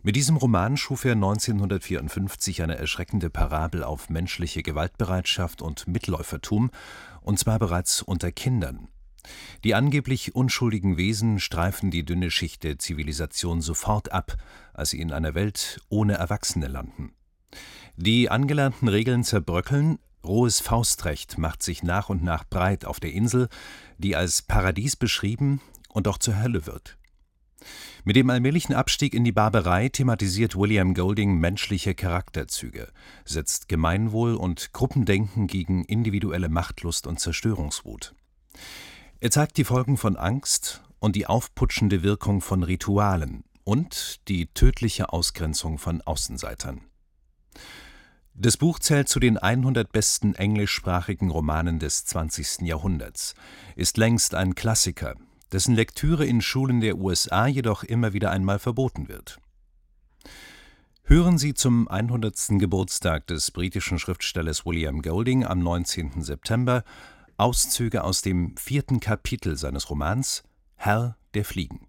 Mit diesem Roman schuf er 1954 eine erschreckende Parabel auf menschliche Gewaltbereitschaft und Mitläufertum, und zwar bereits unter Kindern. Die angeblich unschuldigen Wesen streifen die dünne Schicht der Zivilisation sofort ab, als sie in einer Welt ohne Erwachsene landen. Die angelernten Regeln zerbröckeln, rohes Faustrecht macht sich nach und nach breit auf der Insel, die als Paradies beschrieben und auch zur Hölle wird. Mit dem allmählichen Abstieg in die Barbarei thematisiert William Golding menschliche Charakterzüge, setzt Gemeinwohl und Gruppendenken gegen individuelle Machtlust und Zerstörungswut. Er zeigt die Folgen von Angst und die aufputschende Wirkung von Ritualen und die tödliche Ausgrenzung von Außenseitern. Das Buch zählt zu den 100 besten englischsprachigen Romanen des 20. Jahrhunderts, ist längst ein Klassiker, dessen Lektüre in Schulen der USA jedoch immer wieder einmal verboten wird. Hören Sie zum 100. Geburtstag des britischen Schriftstellers William Golding am 19. September Auszüge aus dem 4. Kapitel seines Romans »Herr der Fliegen«.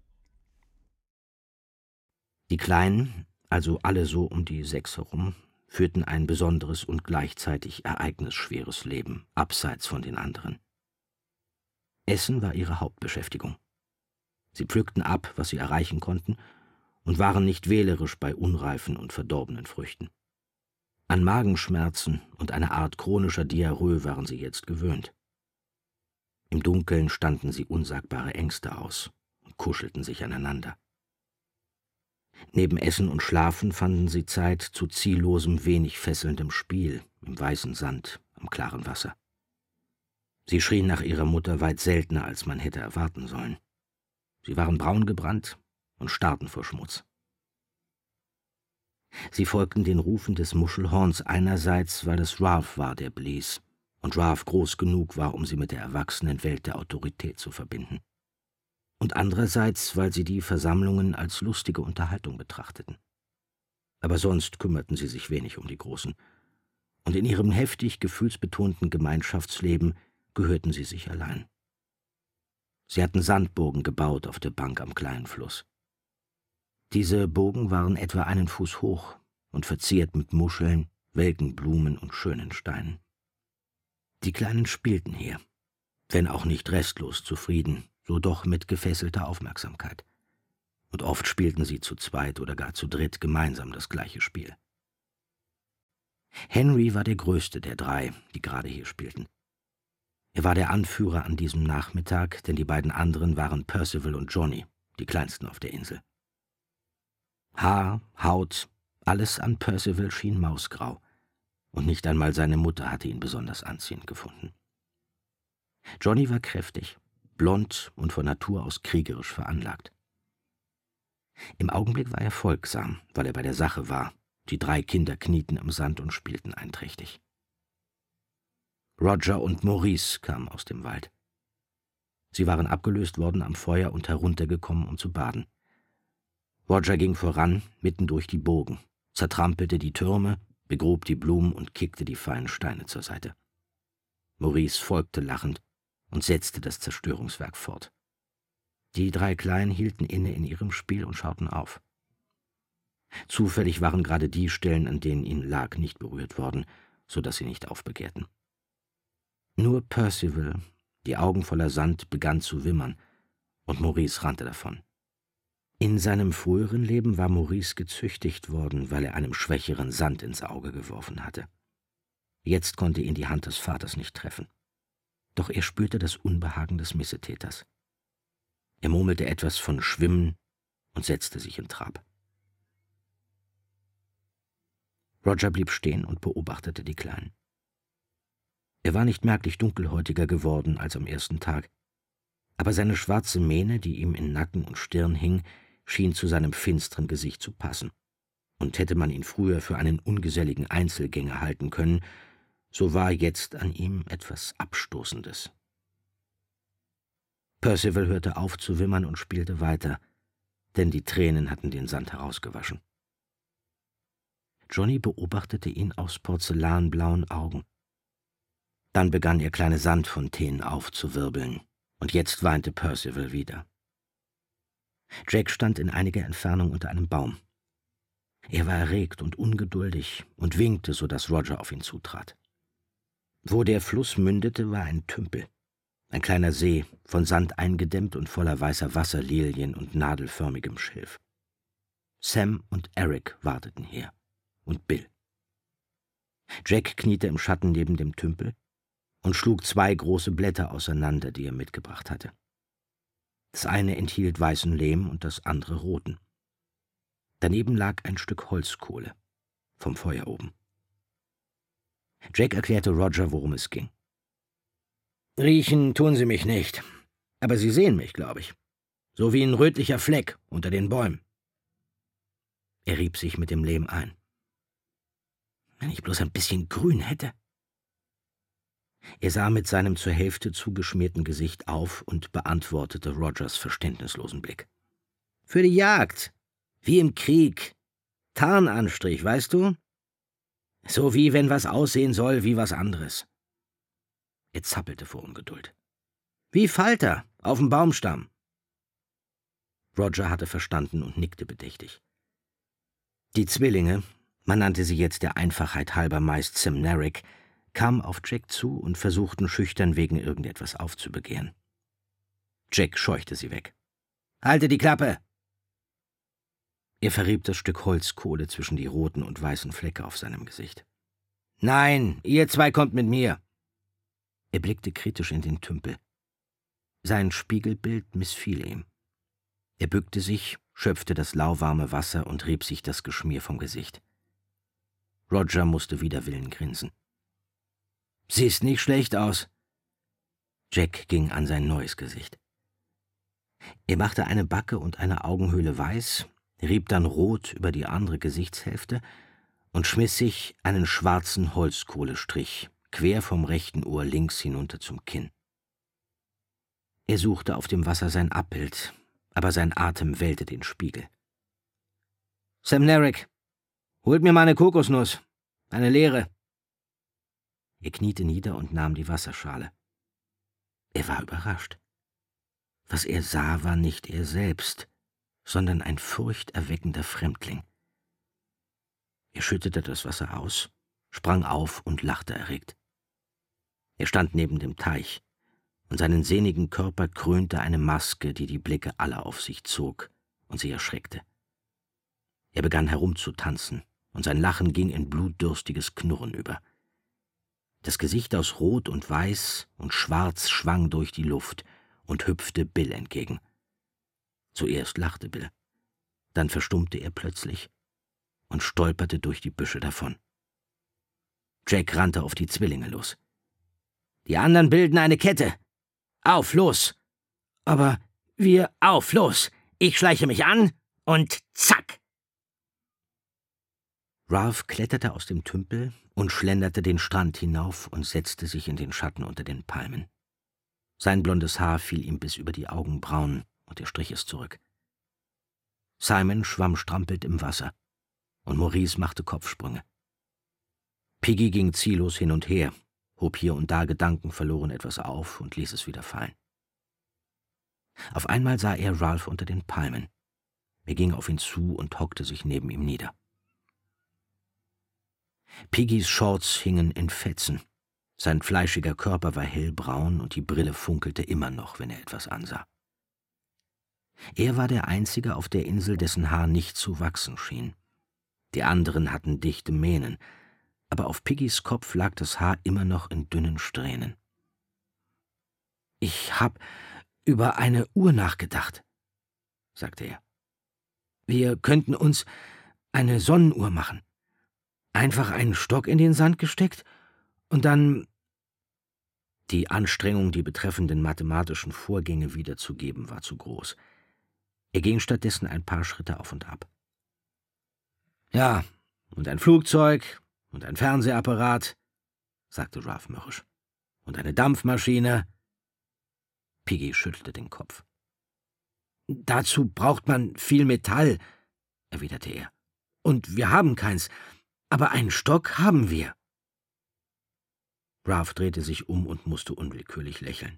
Die Kleinen, also alle so um die 6 herum, führten ein besonderes und gleichzeitig ereignisschweres Leben, abseits von den anderen. Essen war ihre Hauptbeschäftigung. Sie pflückten ab, was sie erreichen konnten, und waren nicht wählerisch bei unreifen und verdorbenen Früchten. An Magenschmerzen und eine Art chronischer Diarrhoe waren sie jetzt gewöhnt. Im Dunkeln standen sie unsagbare Ängste aus und kuschelten sich aneinander. Neben Essen und Schlafen fanden sie Zeit zu ziellosem, wenig fesselndem Spiel im weißen Sand, am klaren Wasser. Sie schrien nach ihrer Mutter weit seltener, als man hätte erwarten sollen. Sie waren braun gebrannt und starrten vor Schmutz. Sie folgten den Rufen des Muschelhorns einerseits, weil es Ralph war, der blies, und Ralph groß genug war, um sie mit der erwachsenen Welt der Autorität zu verbinden. Und andererseits, weil sie die Versammlungen als lustige Unterhaltung betrachteten. Aber sonst kümmerten sie sich wenig um die Großen. Und in ihrem heftig gefühlsbetonten Gemeinschaftsleben gehörten sie sich allein. Sie hatten Sandburgen gebaut auf der Bank am kleinen Fluss. Diese Burgen waren etwa 1 Fuß hoch und verziert mit Muscheln, welken Blumen und schönen Steinen. Die Kleinen spielten hier, wenn auch nicht restlos zufrieden, so doch mit gefesselter Aufmerksamkeit. Und oft spielten sie zu zweit oder gar zu dritt gemeinsam das gleiche Spiel. Henry war der größte der 3, die gerade hier spielten. Er war der Anführer an diesem Nachmittag, denn die beiden anderen waren Percival und Johnny, die kleinsten auf der Insel. Haar, Haut, alles an Percival schien mausgrau, und nicht einmal seine Mutter hatte ihn besonders anziehend gefunden. Johnny war kräftig, blond und von Natur aus kriegerisch veranlagt. Im Augenblick war er folgsam, weil er bei der Sache war. Die 3 Kinder knieten im Sand und spielten einträchtig. Roger und Maurice kamen aus dem Wald. Sie waren abgelöst worden am Feuer und heruntergekommen, um zu baden. Roger ging voran, mitten durch die Burgen, zertrampelte die Türme, begrub die Blumen und kickte die feinen Steine zur Seite. Maurice folgte lachend und setzte das Zerstörungswerk fort. Die 3 Kleinen hielten inne in ihrem Spiel und schauten auf. Zufällig waren gerade die Stellen, an denen ihnen lag, nicht berührt worden, so dass sie nicht aufbegehrten. Nur Percival, die Augen voller Sand, begann zu wimmern, und Maurice rannte davon. In seinem früheren Leben war Maurice gezüchtigt worden, weil er einem Schwächeren Sand ins Auge geworfen hatte. Jetzt konnte ihn die Hand des Vaters nicht treffen. Doch er spürte das Unbehagen des Missetäters. Er murmelte etwas von Schwimmen und setzte sich in Trab. Roger blieb stehen und beobachtete die Kleinen. Er war nicht merklich dunkelhäutiger geworden als am ersten Tag, aber seine schwarze Mähne, die ihm in Nacken und Stirn hing, schien zu seinem finsteren Gesicht zu passen, und hätte man ihn früher für einen ungeselligen Einzelgänger halten können, so war jetzt an ihm etwas Abstoßendes. Percival hörte auf zu wimmern und spielte weiter, denn die Tränen hatten den Sand herausgewaschen. Johnny beobachtete ihn aus porzellanblauen Augen. Dann begann er kleine Sandfontänen aufzuwirbeln, und jetzt weinte Percival wieder. Jack stand in einiger Entfernung unter einem Baum. Er war erregt und ungeduldig und winkte, so dass Roger auf ihn zutrat. Wo der Fluss mündete, war ein Tümpel. Ein kleiner See, von Sand eingedämmt und voller weißer Wasserlilien und nadelförmigem Schilf. Sam und Eric warteten hier. Und Bill. Jack kniete im Schatten neben dem Tümpel und schlug 2 große Blätter auseinander, die er mitgebracht hatte. Das eine enthielt weißen Lehm und das andere roten. Daneben lag ein Stück Holzkohle vom Feuer oben. Jack erklärte Roger, worum es ging. »Riechen tun Sie mich nicht, aber Sie sehen mich, glaube ich. So wie ein rötlicher Fleck unter den Bäumen.« Er rieb sich mit dem Lehm ein. »Wenn ich bloß ein bisschen Grün hätte.« Er sah mit seinem zur Hälfte zugeschmierten Gesicht auf und beantwortete Rogers verständnislosen Blick. »Für die Jagd, wie im Krieg. Tarnanstrich, weißt du? So wie wenn was aussehen soll wie was anderes.« Er zappelte vor Ungeduld. »Wie Falter auf dem Baumstamm.« Roger hatte verstanden und nickte bedächtig. Die Zwillinge, man nannte sie jetzt der Einfachheit halber meist Semneric, kamen auf Jack zu und versuchten schüchtern wegen irgendetwas aufzubegehren. Jack scheuchte sie weg. »Halte die Klappe!« Er verrieb das Stück Holzkohle zwischen die roten und weißen Flecke auf seinem Gesicht. »Nein, ihr 2 kommt mit mir!« Er blickte kritisch in den Tümpel. Sein Spiegelbild missfiel ihm. Er bückte sich, schöpfte das lauwarme Wasser und rieb sich das Geschmier vom Gesicht. Roger musste wider Willen grinsen. »Siehst nicht schlecht aus.« Jack ging an sein neues Gesicht. Er machte eine Backe und eine Augenhöhle weiß, rieb dann rot über die andere Gesichtshälfte und schmiss sich einen schwarzen Holzkohlestrich quer vom rechten Ohr links hinunter zum Kinn. Er suchte auf dem Wasser sein Abbild, aber sein Atem wellte den Spiegel. »Semneric, holt mir mal eine Kokosnuss, eine leere.« Er kniete nieder und nahm die Wasserschale. Er war überrascht. Was er sah, war nicht er selbst, sondern ein furchterweckender Fremdling. Er schüttete das Wasser aus, sprang auf und lachte erregt. Er stand neben dem Teich, und seinen sehnigen Körper krönte eine Maske, die die Blicke aller auf sich zog und sie erschreckte. Er begann herumzutanzen, und sein Lachen ging in blutdürstiges Knurren über. Das Gesicht aus Rot und Weiß und Schwarz schwang durch die Luft und hüpfte Bill entgegen. Zuerst lachte Bill, dann verstummte er plötzlich und stolperte durch die Büsche davon. Jack rannte auf die Zwillinge los. »Die anderen bilden eine Kette! Auf, los!« »Aber wir, auf, los! Ich schleiche mich an und zack!« Ralph kletterte aus dem Tümpel und schlenderte den Strand hinauf und setzte sich in den Schatten unter den Palmen. Sein blondes Haar fiel ihm bis über die Augenbrauen und er strich es zurück. Simon schwamm strampelnd im Wasser und Maurice machte Kopfsprünge. Piggy ging ziellos hin und her, hob hier und da gedankenverloren etwas auf und ließ es wieder fallen. Auf einmal sah er Ralph unter den Palmen. Er ging auf ihn zu und hockte sich neben ihm nieder. Piggys Shorts hingen in Fetzen. Sein fleischiger Körper war hellbraun und die Brille funkelte immer noch, wenn er etwas ansah. Er war der Einzige auf der Insel, dessen Haar nicht zu wachsen schien. Die anderen hatten dichte Mähnen, aber auf Piggys Kopf lag das Haar immer noch in dünnen Strähnen. »Ich hab über eine Uhr nachgedacht«, sagte er. »Wir könnten uns eine Sonnenuhr machen. Einfach einen Stock in den Sand gesteckt und dann...« Die Anstrengung, die betreffenden mathematischen Vorgänge wiederzugeben, war zu groß. Er ging stattdessen ein paar Schritte auf und ab. »Ja, und ein Flugzeug und ein Fernsehapparat«, sagte Ralph mürrisch. »Und eine Dampfmaschine.« Piggy schüttelte den Kopf. »Dazu braucht man viel Metall«, erwiderte er. »Und wir haben keins. Aber einen Stock haben wir.« Ralph drehte sich um und musste unwillkürlich lächeln.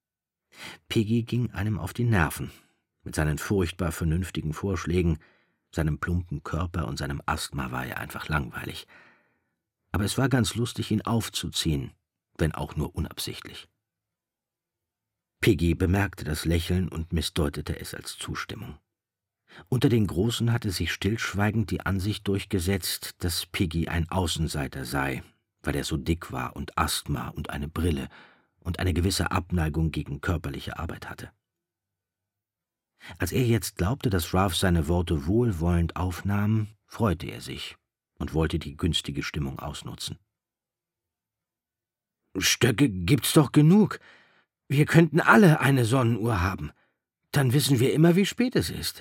Piggy ging einem auf die Nerven mit seinen furchtbar vernünftigen Vorschlägen, Seinem plumpen Körper und seinem Asthma war er einfach langweilig. Aber es war ganz lustig, ihn aufzuziehen, wenn auch nur unabsichtlich. Piggy bemerkte das Lächeln und missdeutete es als Zustimmung. Unter den Großen hatte sich stillschweigend die Ansicht durchgesetzt, dass Piggy ein Außenseiter sei, weil er so dick war und Asthma und eine Brille und eine gewisse Abneigung gegen körperliche Arbeit hatte. Als er jetzt glaubte, dass Ralph seine Worte wohlwollend aufnahm, freute er sich und wollte die günstige Stimmung ausnutzen. »Stöcke gibt's doch genug. Wir könnten alle eine Sonnenuhr haben. Dann wissen wir immer, wie spät es ist.«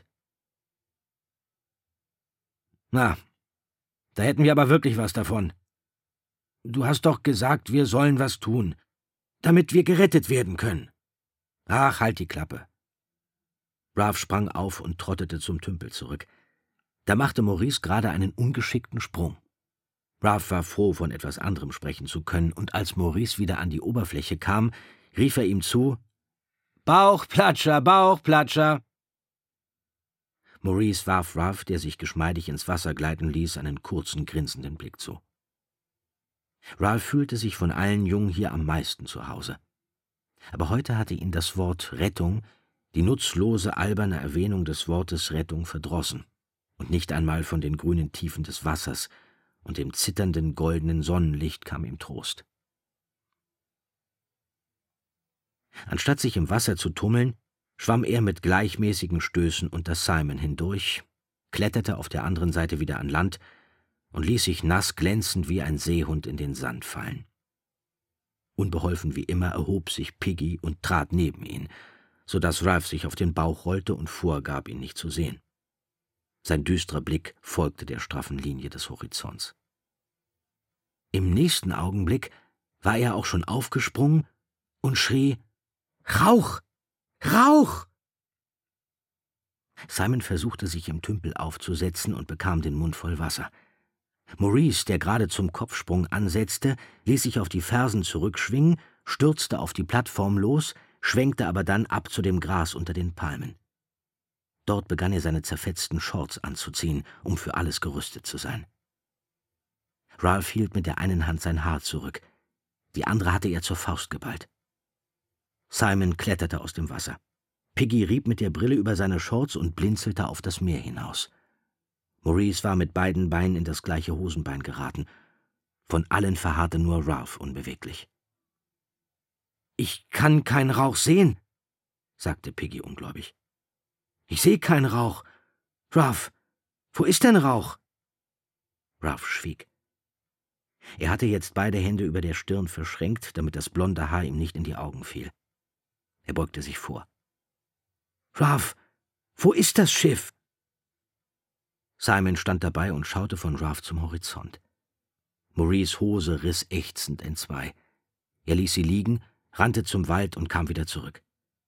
»Na, da hätten wir aber wirklich was davon. Du hast doch gesagt, wir sollen was tun, damit wir gerettet werden können.« »Ach, halt die Klappe.« Ralph sprang auf und trottete zum Tümpel zurück. Da machte Maurice gerade einen ungeschickten Sprung. Ralph war froh, von etwas anderem sprechen zu können, und als Maurice wieder an die Oberfläche kam, rief er ihm zu: »Bauchplatscher, Bauchplatscher!« Maurice warf Ralph, der sich geschmeidig ins Wasser gleiten ließ, einen kurzen, grinsenden Blick zu. Ralph fühlte sich von allen Jungen hier am meisten zu Hause. Aber heute hatte ihn das Wort Rettung, die nutzlose, alberne Erwähnung des Wortes Rettung, verdrossen, und nicht einmal von den grünen Tiefen des Wassers und dem zitternden, goldenen Sonnenlicht kam ihm Trost. Anstatt sich im Wasser zu tummeln, schwamm er mit gleichmäßigen Stößen unter Simon hindurch, kletterte auf der anderen Seite wieder an Land und ließ sich nass glänzend wie ein Seehund in den Sand fallen. Unbeholfen wie immer erhob sich Piggy und trat neben ihn, so dass Ralph sich auf den Bauch rollte und vorgab, ihn nicht zu sehen. Sein düsterer Blick folgte der straffen Linie des Horizonts. Im nächsten Augenblick war er auch schon aufgesprungen und schrie: »Rauch! Rauch!« Simon versuchte, sich im Tümpel aufzusetzen und bekam den Mund voll Wasser. Maurice, der gerade zum Kopfsprung ansetzte, ließ sich auf die Fersen zurückschwingen, stürzte auf die Plattform los, schwenkte aber dann ab zu dem Gras unter den Palmen. Dort begann er seine zerfetzten Shorts anzuziehen, um für alles gerüstet zu sein. Ralph hielt mit der einen Hand sein Haar zurück, die andere hatte er zur Faust geballt. Simon kletterte aus dem Wasser. Piggy rieb mit der Brille über seine Shorts und blinzelte auf das Meer hinaus. Maurice war mit beiden Beinen in das gleiche Hosenbein geraten. Von allen verharrte nur Ralph unbeweglich. »Ich kann keinen Rauch sehen«, sagte Piggy ungläubig. »Ich sehe keinen Rauch. Ralph, wo ist denn Rauch?« Ralph schwieg. Er hatte jetzt beide Hände über der Stirn verschränkt, damit das blonde Haar ihm nicht in die Augen fiel. Er beugte sich vor. »Ralph, wo ist das Schiff?« Simon stand dabei und schaute von Ralph zum Horizont. Maurice' Hose riss ächzend entzwei. Er ließ sie liegen, rannte zum Wald und kam wieder zurück.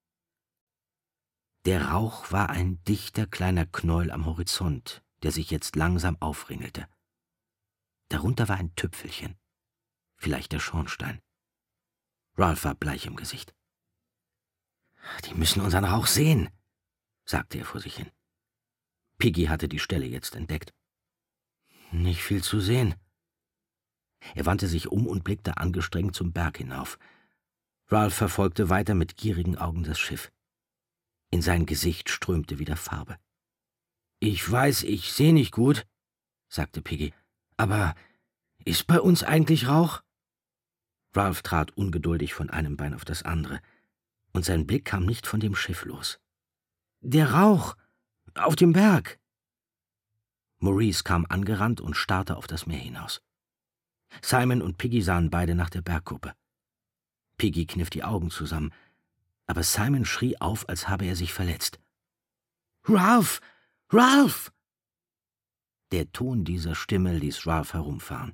Der Rauch war ein dichter kleiner Knäuel am Horizont, der sich jetzt langsam aufringelte. Darunter war ein Tüpfelchen, vielleicht der Schornstein. Ralph war bleich im Gesicht. »Die müssen unseren Rauch sehen«, sagte er vor sich hin. Piggy hatte die Stelle jetzt entdeckt. »Nicht viel zu sehen.« Er wandte sich um und blickte angestrengt zum Berg hinauf. Ralph verfolgte weiter mit gierigen Augen das Schiff. In sein Gesicht strömte wieder Farbe. »Ich weiß, ich sehe nicht gut«, sagte Piggy, »aber ist bei uns eigentlich Rauch?« Ralph trat ungeduldig von einem Bein auf das andere, und sein Blick kam nicht von dem Schiff los. »Der Rauch! Auf dem Berg!« Maurice kam angerannt und starrte auf das Meer hinaus. Simon und Piggy sahen beide nach der Bergkuppe. Piggy kniff die Augen zusammen, aber Simon schrie auf, als habe er sich verletzt. »Ralph! Ralph!« Der Ton dieser Stimme ließ Ralph herumfahren.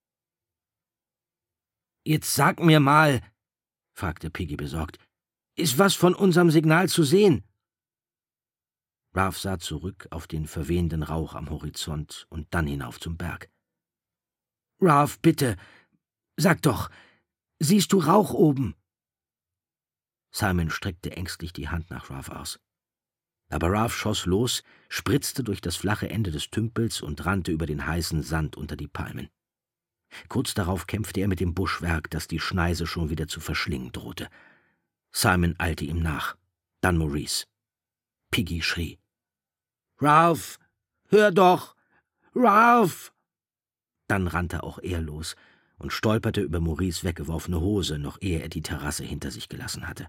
»Jetzt sag mir mal«, fragte Piggy besorgt, »ist was von unserem Signal zu sehen?« Ralph sah zurück auf den verwehenden Rauch am Horizont und dann hinauf zum Berg. »Ralph, bitte, sag doch, siehst du Rauch oben?« Simon streckte ängstlich die Hand nach Ralph aus. Aber Ralph schoss los, spritzte durch das flache Ende des Tümpels und rannte über den heißen Sand unter die Palmen. Kurz darauf kämpfte er mit dem Buschwerk, das die Schneise schon wieder zu verschlingen drohte. Simon eilte ihm nach, dann Maurice. Piggy schrie: »Ralph, hör doch! Ralph!« Dann rannte auch er los und stolperte über Maurice weggeworfene Hose, noch ehe er die Terrasse hinter sich gelassen hatte.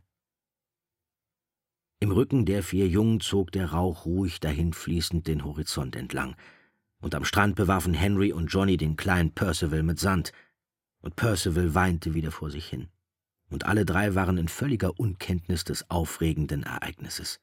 Im Rücken der 4 Jungen zog der Rauch ruhig dahinfließend den Horizont entlang, und am Strand bewarfen Henry und Johnny den kleinen Percival mit Sand, und Percival weinte wieder vor sich hin, und alle 3 waren in völliger Unkenntnis des aufregenden Ereignisses.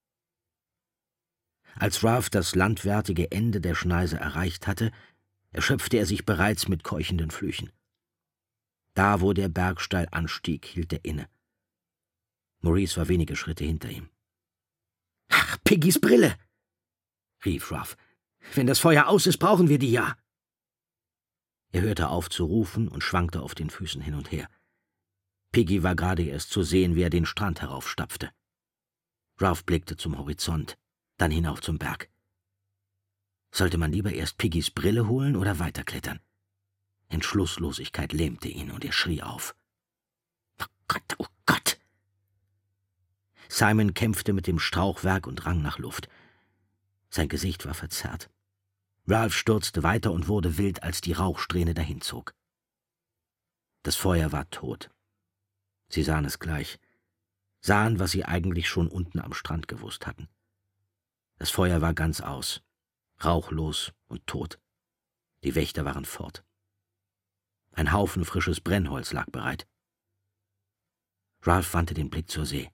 Als Ralph das landwärtige Ende der Schneise erreicht hatte, erschöpfte er sich bereits mit keuchenden Flüchen. Da, wo der Berg steil anstieg, hielt er inne. Maurice war wenige Schritte hinter ihm. »Ach, Piggys Brille«, rief Ralph. »Wenn das Feuer aus ist, brauchen wir die ja.« Er hörte auf zu rufen und schwankte auf den Füßen hin und her. Piggy war gerade erst zu sehen, wie er den Strand heraufstapfte. Ralph blickte zum Horizont, dann hinauf zum Berg. Sollte man lieber erst Piggys Brille holen oder weiterklettern? Entschlusslosigkeit lähmte ihn und er schrie auf. »Oh Gott, oh Gott!« Simon kämpfte mit dem Strauchwerk und rang nach Luft. Sein Gesicht war verzerrt. Ralph stürzte weiter und wurde wild, als die Rauchsträhne dahinzog. Das Feuer war tot. Sie sahen es gleich, sahen, was sie eigentlich schon unten am Strand gewusst hatten. Das Feuer war ganz aus, rauchlos und tot. Die Wächter waren fort. Ein Haufen frisches Brennholz lag bereit. Ralph wandte den Blick zur See.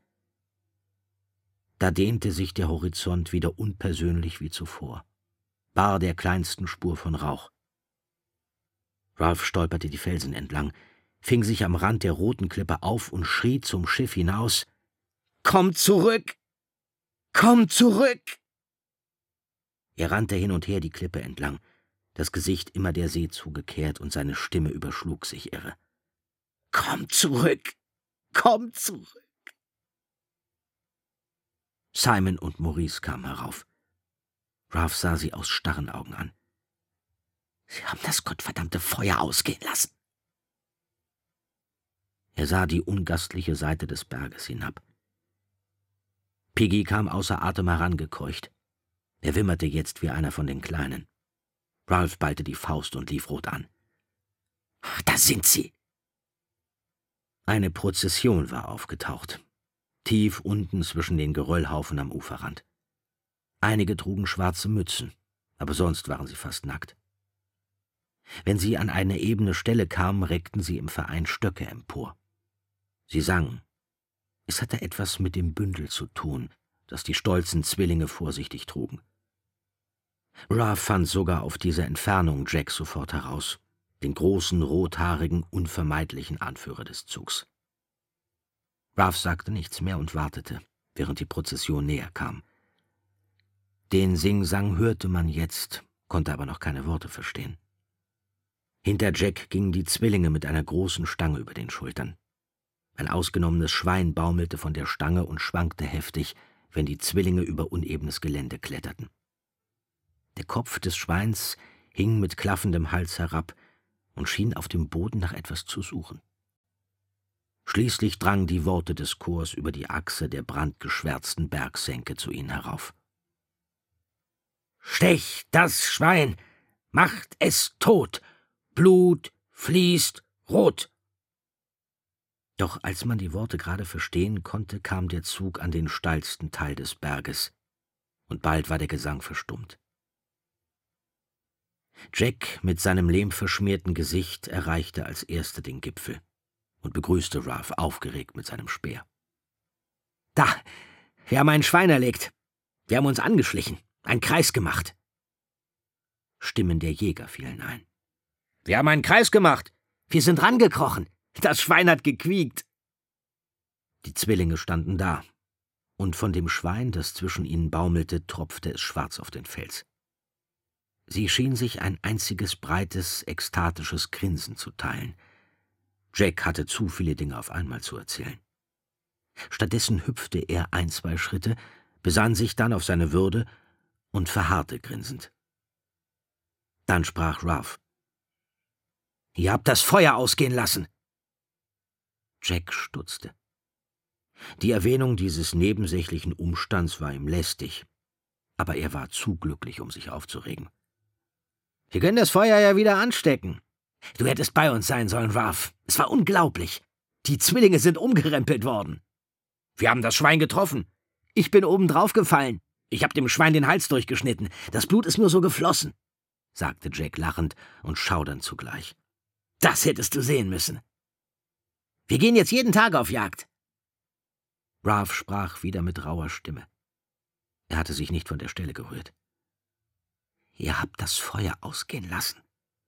Da dehnte sich der Horizont wieder unpersönlich wie zuvor, bar der kleinsten Spur von Rauch. Ralph stolperte die Felsen entlang, fing sich am Rand der roten Klippe auf und schrie zum Schiff hinaus: »Komm zurück! Komm zurück!« Er rannte hin und her die Klippe entlang, das Gesicht immer der See zugekehrt, und seine Stimme überschlug sich irre. »Komm zurück! Komm zurück!« Simon und Maurice kamen herauf. Ralph sah sie aus starren Augen an. »Sie haben das gottverdammte Feuer ausgehen lassen.« Er sah die ungastliche Seite des Berges hinab. Piggy kam außer Atem herangekeucht. Er wimmerte jetzt wie einer von den Kleinen. Ralph ballte die Faust und lief rot an. »Da sind sie!« Eine Prozession war aufgetaucht, tief unten zwischen den Geröllhaufen am Uferrand. Einige trugen schwarze Mützen, aber sonst waren sie fast nackt. Wenn sie an eine ebene Stelle kamen, reckten sie im Verein Stöcke empor. Sie sangen. Es hatte etwas mit dem Bündel zu tun, das die stolzen Zwillinge vorsichtig trugen. Ralph fand sogar auf dieser Entfernung Jack sofort heraus, den großen, rothaarigen, unvermeidlichen Anführer des Zugs. Ralph sagte nichts mehr und wartete, während die Prozession näher kam. Den Singsang hörte man jetzt, konnte aber noch keine Worte verstehen. Hinter Jack gingen die Zwillinge mit einer großen Stange über den Schultern. Ein ausgenommenes Schwein baumelte von der Stange und schwankte heftig, wenn die Zwillinge über unebenes Gelände kletterten. Der Kopf des Schweins hing mit klaffendem Hals herab und schien auf dem Boden nach etwas zu suchen. Schließlich drangen die Worte des Chors über die Achse der brandgeschwärzten Bergsenke zu ihnen herauf. »Stecht das Schwein! Macht es tot! Blut fließt rot!« Doch als man die Worte gerade verstehen konnte, kam der Zug an den steilsten Teil des Berges, und bald war der Gesang verstummt. Jack mit seinem lehmverschmierten Gesicht erreichte als erster den Gipfel und begrüßte Ralph aufgeregt mit seinem Speer. »Da, wir haben ein Schwein erlegt. Wir haben uns angeschlichen, einen Kreis gemacht.« Stimmen der Jäger fielen ein. »Wir haben einen Kreis gemacht. Wir sind rangekrochen. Das Schwein hat gequiekt.« Die Zwillinge standen da, und von dem Schwein, das zwischen ihnen baumelte, tropfte es schwarz auf den Fels. Sie schien sich ein einziges breites, ekstatisches Grinsen zu teilen. Jack hatte zu viele Dinge auf einmal zu erzählen. Stattdessen hüpfte er 1, 2 Schritte, besann sich dann auf seine Würde und verharrte grinsend. Dann sprach Ralph. »Ihr habt das Feuer ausgehen lassen!« Jack stutzte. Die Erwähnung dieses nebensächlichen Umstands war ihm lästig, aber er war zu glücklich, um sich aufzuregen. »Wir können das Feuer ja wieder anstecken. Du hättest bei uns sein sollen, Ralph. Es war unglaublich. Die Zwillinge sind umgerempelt worden. Wir haben das Schwein getroffen. Ich bin oben drauf gefallen. Ich habe dem Schwein den Hals durchgeschnitten. Das Blut ist nur so geflossen«, sagte Jack lachend und schaudernd zugleich. »Das hättest du sehen müssen. Wir gehen jetzt jeden Tag auf Jagd.« Ralph sprach wieder mit rauer Stimme. Er hatte sich nicht von der Stelle gerührt. »Ihr habt das Feuer ausgehen lassen.«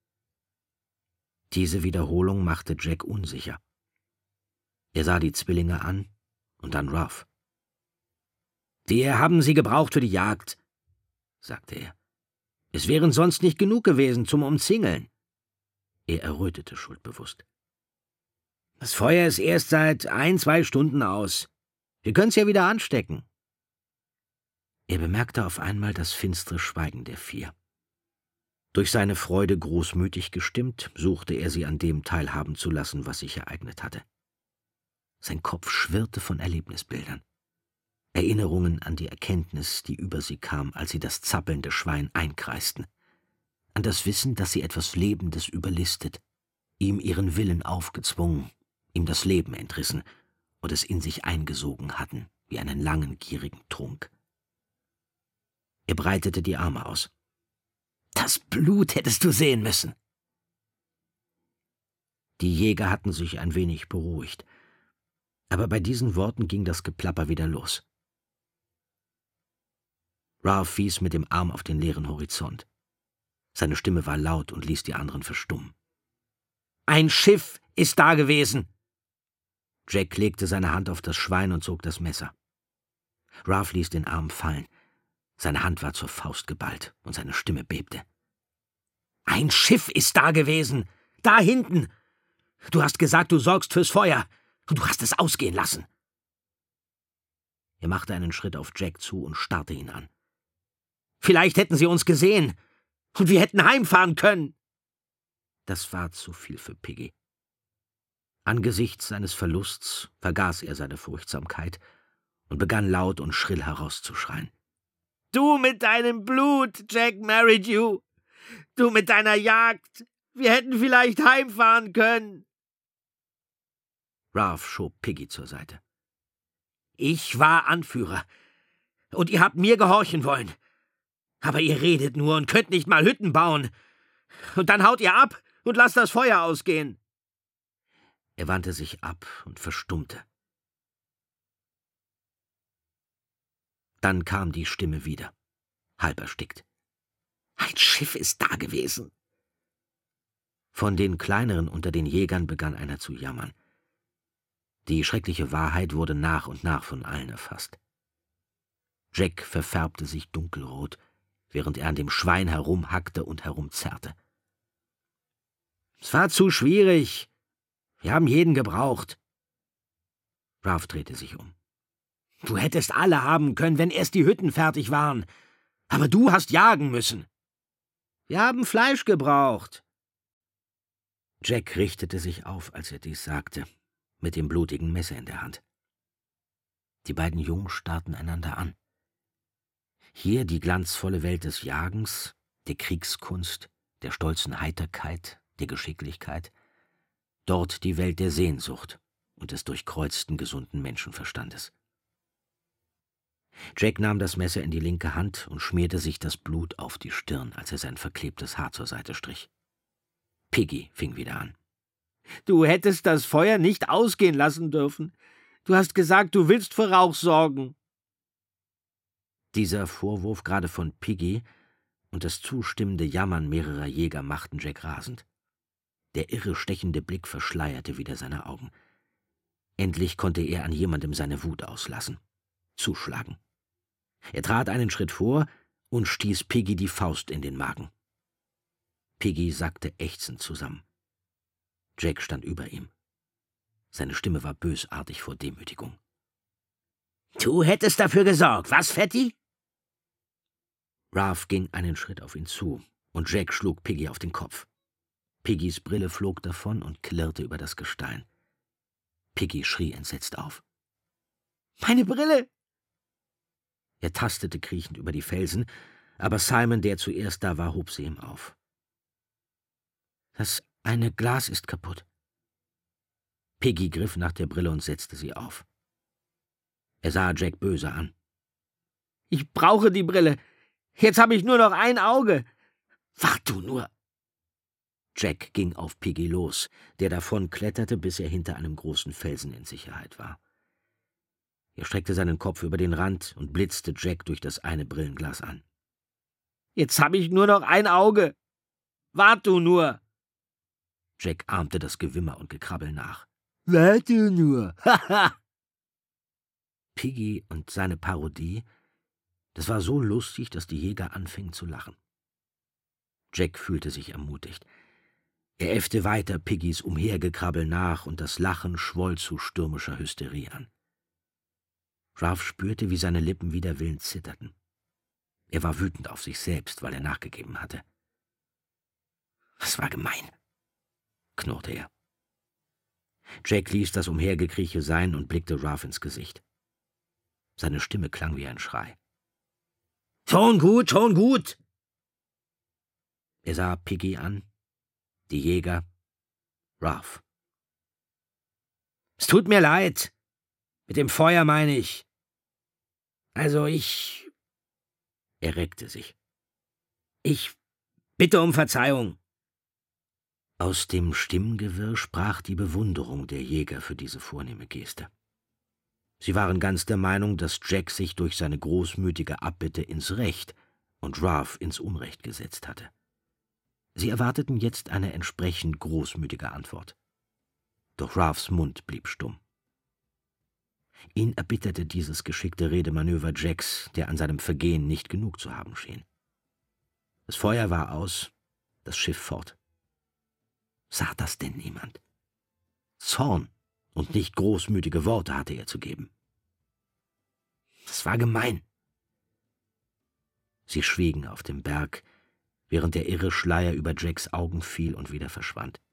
Diese Wiederholung machte Jack unsicher. Er sah die Zwillinge an und dann Ralph. »Wir haben sie gebraucht für die Jagd«, sagte er. »Es wären sonst nicht genug gewesen zum Umzingeln.« Er errötete schuldbewusst. »Das Feuer ist erst seit 1-2 Stunden aus. Wir können's ja wieder anstecken.« Er bemerkte auf einmal das finstere Schweigen der 4. Durch seine Freude großmütig gestimmt, suchte er sie an dem teilhaben zu lassen, was sich ereignet hatte. Sein Kopf schwirrte von Erlebnisbildern. Erinnerungen an die Erkenntnis, die über sie kam, als sie das zappelnde Schwein einkreisten. An das Wissen, dass sie etwas Lebendes überlistet, ihm ihren Willen aufgezwungen, ihm das Leben entrissen und es in sich eingesogen hatten, wie einen langen, gierigen Trunk. Er breitete die Arme aus. »Das Blut hättest du sehen müssen!« Die Jäger hatten sich ein wenig beruhigt, aber bei diesen Worten ging das Geplapper wieder los. Ralph wies mit dem Arm auf den leeren Horizont. Seine Stimme war laut und ließ die anderen verstummen. »Ein Schiff ist da gewesen!« Jack legte seine Hand auf das Schwein und zog das Messer. Ralph ließ den Arm fallen. Seine Hand war zur Faust geballt und seine Stimme bebte. »Ein Schiff ist da gewesen! Da hinten! Du hast gesagt, du sorgst fürs Feuer, und du hast es ausgehen lassen!« Er machte einen Schritt auf Jack zu und starrte ihn an. »Vielleicht hätten sie uns gesehen, und wir hätten heimfahren können!« Das war zu viel für Piggy. Angesichts seines Verlusts vergaß er seine Furchtsamkeit und begann laut und schrill herauszuschreien. »Du mit deinem Blut, Jack Merridew! Du mit deiner Jagd! Wir hätten vielleicht heimfahren können!« Ralph schob Piggy zur Seite. »Ich war Anführer, und ihr habt mir gehorchen wollen. Aber ihr redet nur und könnt nicht mal Hütten bauen. Und dann haut ihr ab und lasst das Feuer ausgehen.« Er wandte sich ab und verstummte. Dann kam die Stimme wieder, halb erstickt. »Ein Schiff ist da gewesen!« Von den Kleineren unter den Jägern begann einer zu jammern. Die schreckliche Wahrheit wurde nach und nach von allen erfasst. Jack verfärbte sich dunkelrot, während er an dem Schwein herumhackte und herumzerrte. »Es war zu schwierig. Wir haben jeden gebraucht.« Ralph drehte sich um. »Du hättest alle haben können, wenn erst die Hütten fertig waren. Aber du hast jagen müssen. Wir haben Fleisch gebraucht.« Jack richtete sich auf, als er dies sagte, mit dem blutigen Messer in der Hand. Die beiden Jungen starrten einander an. Hier die glanzvolle Welt des Jagens, der Kriegskunst, der stolzen Heiterkeit, der Geschicklichkeit, dort die Welt der Sehnsucht und des durchkreuzten, gesunden Menschenverstandes. Jack nahm das Messer in die linke Hand und schmierte sich das Blut auf die Stirn, als er sein verklebtes Haar zur Seite strich. Piggy fing wieder an. »Du hättest das Feuer nicht ausgehen lassen dürfen. Du hast gesagt, du willst für Rauch sorgen.« Dieser Vorwurf gerade von Piggy und das zustimmende Jammern mehrerer Jäger machten Jack rasend. Der irre, stechende Blick verschleierte wieder seine Augen. Endlich konnte er an jemandem seine Wut auslassen. Zuschlagen. Er trat einen Schritt vor und stieß Piggy die Faust in den Magen. Piggy sackte ächzend zusammen. Jack stand über ihm. Seine Stimme war bösartig vor Demütigung. Du hättest dafür gesorgt, was, Fatty? Ralph ging einen Schritt auf ihn zu, und Jack schlug Piggy auf den Kopf. Piggys Brille flog davon und klirrte über das Gestein. Piggy schrie entsetzt auf. »Meine Brille!« Er tastete kriechend über die Felsen, aber Simon, der zuerst da war, hob sie ihm auf. »Das eine Glas ist kaputt.« Piggy griff nach der Brille und setzte sie auf. Er sah Jack böse an. »Ich brauche die Brille. Jetzt habe ich nur noch ein Auge. Wart du nur!« Jack ging auf Piggy los, der davon kletterte, bis er hinter einem großen Felsen in Sicherheit war. Er streckte seinen Kopf über den Rand und blitzte Jack durch das eine Brillenglas an. »Jetzt habe ich nur noch ein Auge. Wart du nur!« Jack ahmte das Gewimmer und Gekrabbel nach. »Wart du nur! Haha!« Piggy und seine Parodie, das war so lustig, dass die Jäger anfingen zu lachen. Jack fühlte sich ermutigt. Er äffte weiter Piggys Umhergekrabbel nach, und das Lachen schwoll zu stürmischer Hysterie an. Ralph spürte, wie seine Lippen wider Willen zitterten. Er war wütend auf sich selbst, weil er nachgegeben hatte. »Das war gemein«, knurrte er. Jack ließ das Umhergekrieche sein und blickte Ralph ins Gesicht. Seine Stimme klang wie ein Schrei. »Schon gut, schon gut!« Er sah Piggy an, die Jäger, Ralph. »Es tut mir leid. Mit dem Feuer meine ich. Also Er reckte sich. »Ich bitte um Verzeihung.« Aus dem Stimmengewirr sprach die Bewunderung der Jäger für diese vornehme Geste. Sie waren ganz der Meinung, dass Jack sich durch seine großmütige Abbitte ins Recht und Ralph ins Unrecht gesetzt hatte. Sie erwarteten jetzt eine entsprechend großmütige Antwort. Doch Ralphs Mund blieb stumm. Ihn erbitterte dieses geschickte Redemanöver Jacks, der an seinem Vergehen nicht genug zu haben schien. Das Feuer war aus, das Schiff fort. Sah das denn niemand? Zorn und nicht großmütige Worte hatte er zu geben. Das war gemein. Sie schwiegen auf dem Berg, während der irre Schleier über Jacks Augen fiel und wieder verschwand.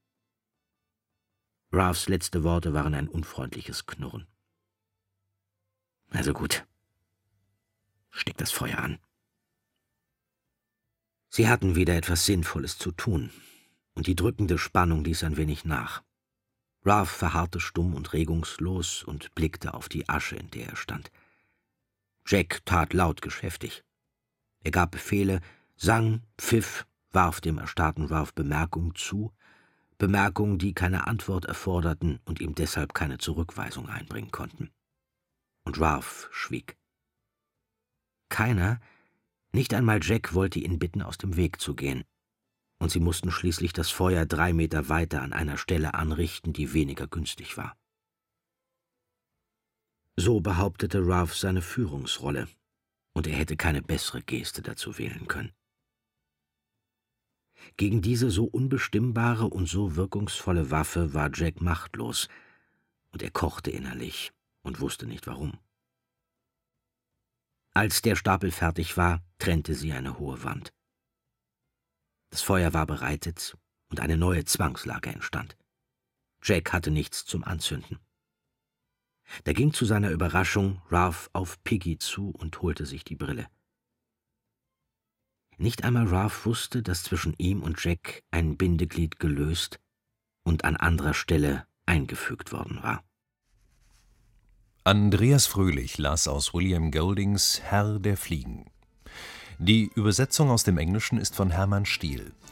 Ralphs letzte Worte waren ein unfreundliches Knurren. »Also gut. Steck das Feuer an.« Sie hatten wieder etwas Sinnvolles zu tun, und die drückende Spannung ließ ein wenig nach. Ralph verharrte stumm und regungslos und blickte auf die Asche, in der er stand. Jack tat laut geschäftig. Er gab Befehle, sang, pfiff, warf dem erstarrten Ralph Bemerkungen zu, Bemerkungen, die keine Antwort erforderten und ihm deshalb keine Zurückweisung einbringen konnten. Und Ralph schwieg. Keiner, nicht einmal Jack, wollte ihn bitten, aus dem Weg zu gehen, und sie mussten schließlich das Feuer 3 Meter weiter an einer Stelle anrichten, die weniger günstig war. So behauptete Ralph seine Führungsrolle, und er hätte keine bessere Geste dazu wählen können. Gegen diese so unbestimmbare und so wirkungsvolle Waffe war Jack machtlos, und er kochte innerlich und wusste nicht warum. Als der Stapel fertig war, trennte sie eine hohe Wand. Das Feuer war bereitet und eine neue Zwangslage entstand. Jack hatte nichts zum Anzünden. Da ging zu seiner Überraschung Ralph auf Piggy zu und holte sich die Brille. Nicht einmal Ralph wusste, dass zwischen ihm und Jack ein Bindeglied gelöst und an anderer Stelle eingefügt worden war. Andreas Fröhlich las aus William Goldings Herr der Fliegen. Die Übersetzung aus dem Englischen ist von Hermann Stiel.